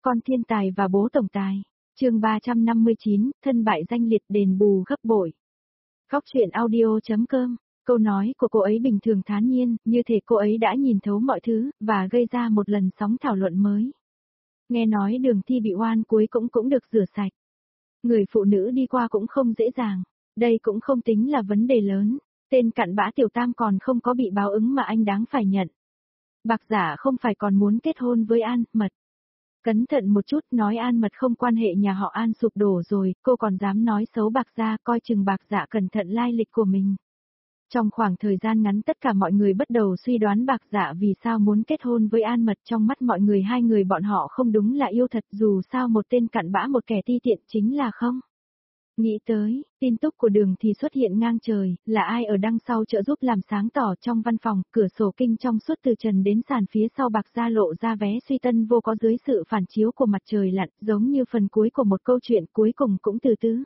Con thiên tài và bố tổng tài. Chương 359, thân bại danh liệt đền bù gấp bội. Góc truyện audio.com. Câu nói của cô ấy bình thường thản nhiên, như thể cô ấy đã nhìn thấu mọi thứ, và gây ra một lần sóng thảo luận mới. Nghe nói Đường Thi bị oan cuối cũng được rửa sạch. Người phụ nữ đi qua cũng không dễ dàng. Đây cũng không tính là vấn đề lớn. Tên cặn bã Tiểu Tam còn không có bị báo ứng mà anh đáng phải nhận. Bạc Giả không phải còn muốn kết hôn với An Mật. Cẩn thận một chút, nói An Mật không quan hệ nhà họ An sụp đổ rồi, cô còn dám nói xấu Bạc Gia, coi chừng Bạc Giả cẩn thận lai lịch của mình. Trong khoảng thời gian ngắn tất cả mọi người bắt đầu suy đoán Bạc Giả vì sao muốn kết hôn với An Mật. Trong mắt mọi người hai người bọn họ không đúng là yêu thật, dù sao một tên cặn bã một kẻ ti tiện chính là không. Nghĩ tới, tin tức của Đường thì xuất hiện ngang trời, là ai ở đằng sau trợ giúp làm sáng tỏ trong văn phòng, cửa sổ kinh trong suốt từ trần đến sàn phía sau Bạc Gia lộ ra vé suy tân vô có dưới sự phản chiếu của mặt trời lặn, giống như phần cuối của một câu chuyện cuối cùng cũng từ từ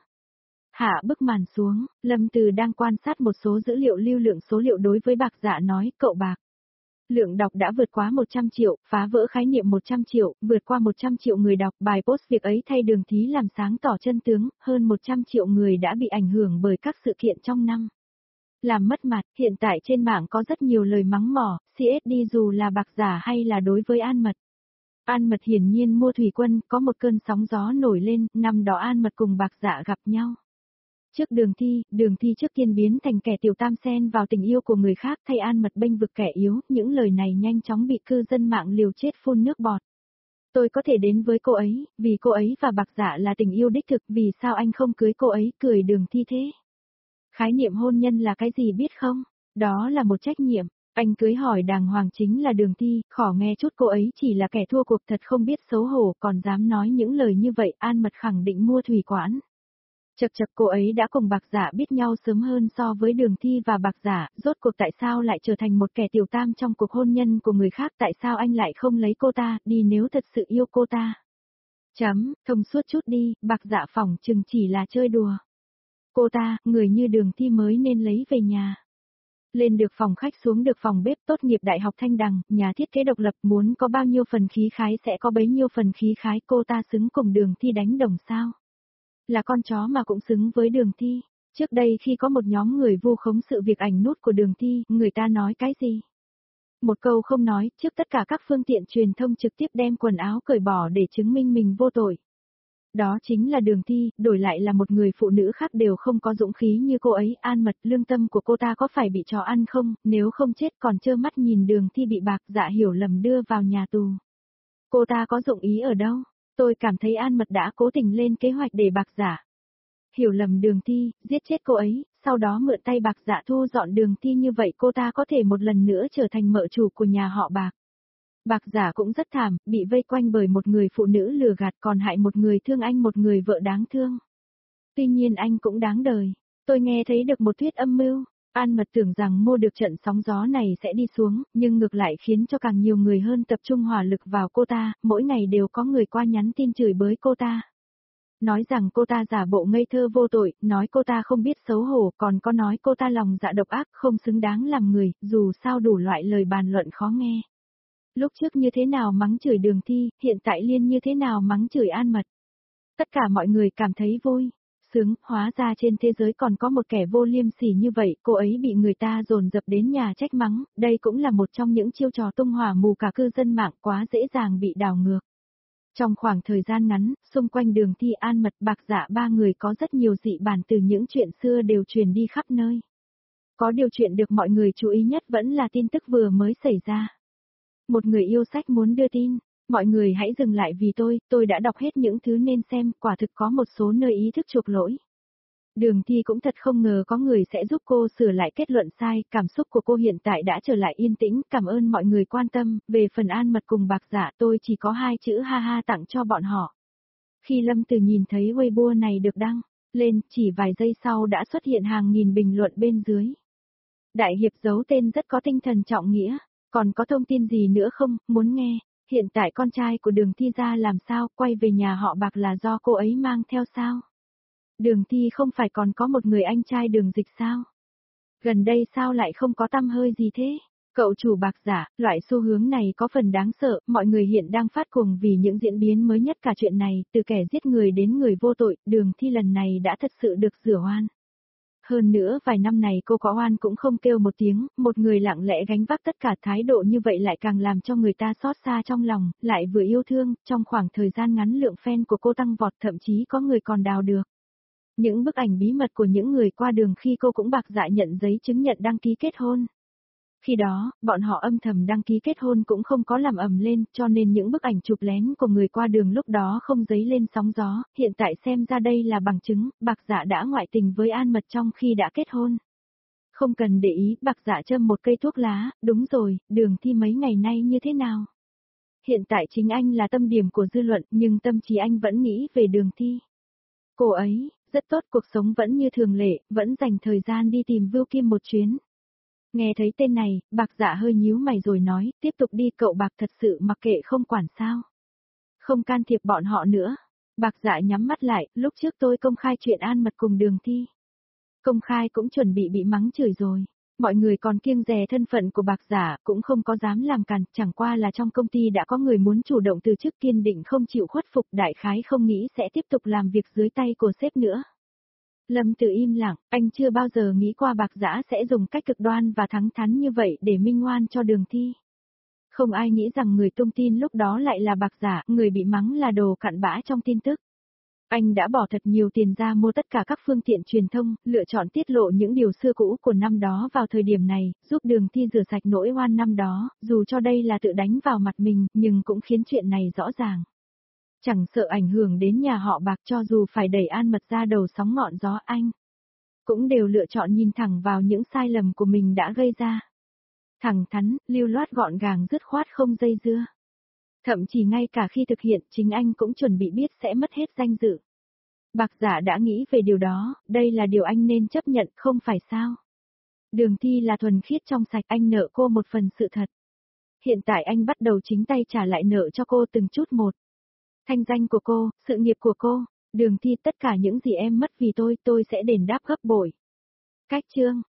hạ bức màn xuống. Lâm Từ đang quan sát một số dữ liệu lưu lượng số liệu đối với Bạc Giả nói, cậu Bạc. Lượng đọc đã vượt quá 100 triệu, phá vỡ khái niệm 100 triệu, vượt qua 100 triệu người đọc, bài post việc ấy thay Đường Thí làm sáng tỏ chân tướng, hơn 100 triệu người đã bị ảnh hưởng bởi các sự kiện trong năm. Làm mất mặt, hiện tại trên mạng có rất nhiều lời mắng mỏ, CSD dù là Bạc Giả hay là đối với An Mật. An Mật hiển nhiên mua thủy quân, có một cơn sóng gió nổi lên, năm đó An Mật cùng Bạc Giả gặp nhau. Trước Đường Thi trước tiên biến thành kẻ Tiểu Tam xen vào tình yêu của người khác thay An Mật bênh vực kẻ yếu, những lời này nhanh chóng bị cư dân mạng liều chết phun nước bọt. Tôi có thể đến với cô ấy, vì cô ấy và Bạc Giả là tình yêu đích thực, vì sao anh không cưới cô ấy, cười Đường Thi thế. Khái niệm hôn nhân là cái gì biết không? Đó là một trách nhiệm, anh cưới hỏi đàng hoàng chính là Đường Thi, khỏ nghe chút cô ấy chỉ là kẻ thua cuộc thật không biết xấu hổ còn dám nói những lời như vậy. An Mật khẳng định mua thủy quản. Chật cô ấy đã cùng Bạc Giả biết nhau sớm hơn so với Đường Thi và Bạc Giả, rốt cuộc tại sao lại trở thành một kẻ Tiểu Tam trong cuộc hôn nhân của người khác, tại sao anh lại không lấy cô ta đi nếu thật sự yêu cô ta. Thông suốt chút đi, Bạc Giả phỏng chừng chỉ là chơi đùa. Cô ta, người như Đường Thi mới nên lấy về nhà. Lên được phòng khách xuống được phòng bếp, tốt nghiệp Đại học Thanh Đằng, nhà thiết kế độc lập, muốn có bao nhiêu phần khí khái sẽ có bấy nhiêu phần khí khái, cô ta xứng cùng Đường Thi đánh đồng sao? Là con chó mà cũng xứng với Đường Thi. Trước đây khi có một nhóm người vu khống sự việc ảnh nút của Đường Thi, người ta nói cái gì? Một câu không nói, trước tất cả các phương tiện truyền thông trực tiếp đem quần áo cởi bỏ để chứng minh mình vô tội. Đó chính là Đường Thi, đổi lại là một người phụ nữ khác đều không có dũng khí như cô ấy. An Mật, lương tâm của cô ta có phải bị chó ăn không, nếu không chết còn trơ mắt nhìn Đường Thi bị Bạc Giả hiểu lầm đưa vào nhà tù. Cô ta có dụng ý ở đâu? Tôi cảm thấy An Mật đã cố tình lên kế hoạch để Bạc Giả hiểu lầm Đường Thi, giết chết cô ấy, sau đó mượn tay Bạc Giả thu dọn Đường Thi, như vậy cô ta có thể một lần nữa trở thành mợ chủ của nhà họ Bạc. Bạc Giả cũng rất thảm, bị vây quanh bởi một người phụ nữ lừa gạt còn hại một người thương anh, một người vợ đáng thương. Tuy nhiên anh cũng đáng đời. Tôi nghe thấy được một thuyết âm mưu. An Mật tưởng rằng mua được trận sóng gió này sẽ đi xuống, nhưng ngược lại khiến cho càng nhiều người hơn tập trung hỏa lực vào cô ta, mỗi ngày đều có người qua nhắn tin chửi bới cô ta. Nói rằng cô ta giả bộ ngây thơ vô tội, nói cô ta không biết xấu hổ, còn có nói cô ta lòng dạ độc ác, không xứng đáng làm người, dù sao đủ loại lời bàn luận khó nghe. Lúc trước như thế nào mắng chửi Đường Thi, hiện tại liên như thế nào mắng chửi An Mật. Tất cả mọi người cảm thấy vui, sướng, hóa ra trên thế giới còn có một kẻ vô liêm sỉ như vậy, cô ấy bị người ta dồn dập đến nhà trách mắng, đây cũng là một trong những chiêu trò tung hỏa mù cả cư dân mạng, quá dễ dàng bị đảo ngược. Trong khoảng thời gian ngắn, xung quanh Đường Thi, An Mật, Bạc Giả ba người có rất nhiều dị bản từ những chuyện xưa đều truyền đi khắp nơi. Có điều chuyện được mọi người chú ý nhất vẫn là tin tức vừa mới xảy ra. Một người yêu sách muốn đưa tin, mọi người hãy dừng lại vì tôi đã đọc hết những thứ nên xem, quả thực có một số nơi ý thức chuộc lỗi. Đường Thi cũng thật không ngờ có người sẽ giúp cô sửa lại kết luận sai, cảm xúc của cô hiện tại đã trở lại yên tĩnh, cảm ơn mọi người quan tâm, về phần An Mật cùng Bạc Giả tôi chỉ có 2 chữ ha ha tặng cho bọn họ. Khi Lâm Từ nhìn thấy Weibo này được đăng lên, chỉ vài giây sau đã xuất hiện hàng nghìn bình luận bên dưới. Đại hiệp giấu tên rất có tinh thần trọng nghĩa, còn có thông tin gì nữa không, muốn nghe, hiện tại con trai của Đường Thi ra làm sao, quay về nhà họ Bạc là do cô ấy mang theo sao? Đường Thi không phải còn có một người anh trai Đường Dịch sao? Gần đây sao lại không có tăm hơi gì thế? Cậu chủ Bạc Dạ, loại xu hướng này có phần đáng sợ, mọi người hiện đang phát cuồng vì những diễn biến mới nhất cả chuyện này, từ kẻ giết người đến người vô tội, Đường Thi lần này đã thật sự được rửa oan. Hơn nữa vài năm này cô có oan cũng không kêu một tiếng, một người lặng lẽ gánh vác tất cả, thái độ như vậy lại càng làm cho người ta xót xa trong lòng, lại vừa yêu thương, trong khoảng thời gian ngắn lượng fan của cô tăng vọt, thậm chí có người còn đào được những bức ảnh bí mật của những người qua đường khi cô cũng Bạc Dạ nhận giấy chứng nhận đăng ký kết hôn. Khi đó, bọn họ âm thầm đăng ký kết hôn cũng không có làm ầm lên, cho nên những bức ảnh chụp lén của người qua đường lúc đó không dấy lên sóng gió, hiện tại xem ra đây là bằng chứng, Bạc Dạ đã ngoại tình với An Mật trong khi đã kết hôn. Không cần để ý, Bạc Dạ châm một cây thuốc lá, đúng rồi, Đường Thi mấy ngày nay như thế nào? Hiện tại chính anh là tâm điểm của dư luận, nhưng tâm trí anh vẫn nghĩ về Đường Thi. Cô ấy, rất tốt, cuộc sống vẫn như thường lệ, vẫn dành thời gian đi tìm Vưu Kim một chuyến. Nghe thấy tên này, Bạc Dạ hơi nhíu mày rồi nói, tiếp tục đi, cậu Bạc thật sự mặc kệ không quản sao. Không can thiệp bọn họ nữa. Bạc Dạ nhắm mắt lại, lúc trước tôi công khai chuyện An Mật cùng Đường Thi. Công khai cũng chuẩn bị mắng chửi rồi. Mọi người còn kiêng dè thân phận của Bạc Dạ, cũng không có dám làm càn, chẳng qua là trong công ty đã có người muốn chủ động từ chức, kiên định không chịu khuất phục, đại khái không nghĩ sẽ tiếp tục làm việc dưới tay của sếp nữa. Lâm Tử im lặng, anh chưa bao giờ nghĩ qua Bạc Dạ sẽ dùng cách cực đoan và thẳng thắn như vậy để minh oan cho Đường Thi. Không ai nghĩ rằng người tung tin lúc đó lại là Bạc Dạ, người bị mắng là đồ cặn bã trong tin tức. Anh đã bỏ thật nhiều tiền ra mua tất cả các phương tiện truyền thông, lựa chọn tiết lộ những điều xưa cũ của năm đó vào thời điểm này, giúp Đường Thi rửa sạch nỗi oan năm đó, dù cho đây là tự đánh vào mặt mình, nhưng cũng khiến chuyện này rõ ràng. Chẳng sợ ảnh hưởng đến nhà họ Bạc, cho dù phải đẩy An Mật ra đầu sóng ngọn gió, anh cũng đều lựa chọn nhìn thẳng vào những sai lầm của mình đã gây ra. Thẳng thắn, lưu loát, gọn gàng, dứt khoát, không dây dưa. Thậm chí ngay cả khi thực hiện, chính anh cũng chuẩn bị biết sẽ mất hết danh dự. Bạc Dạ đã nghĩ về điều đó, đây là điều anh nên chấp nhận, không phải sao? Đường Thi là thuần khiết trong sạch, anh nợ cô một phần sự thật. Hiện tại anh bắt đầu chính tay trả lại nợ cho cô từng chút một. Thanh danh của cô, sự nghiệp của cô, Đường Thi, tất cả những gì em mất vì tôi sẽ đền đáp gấp bội. Cách chương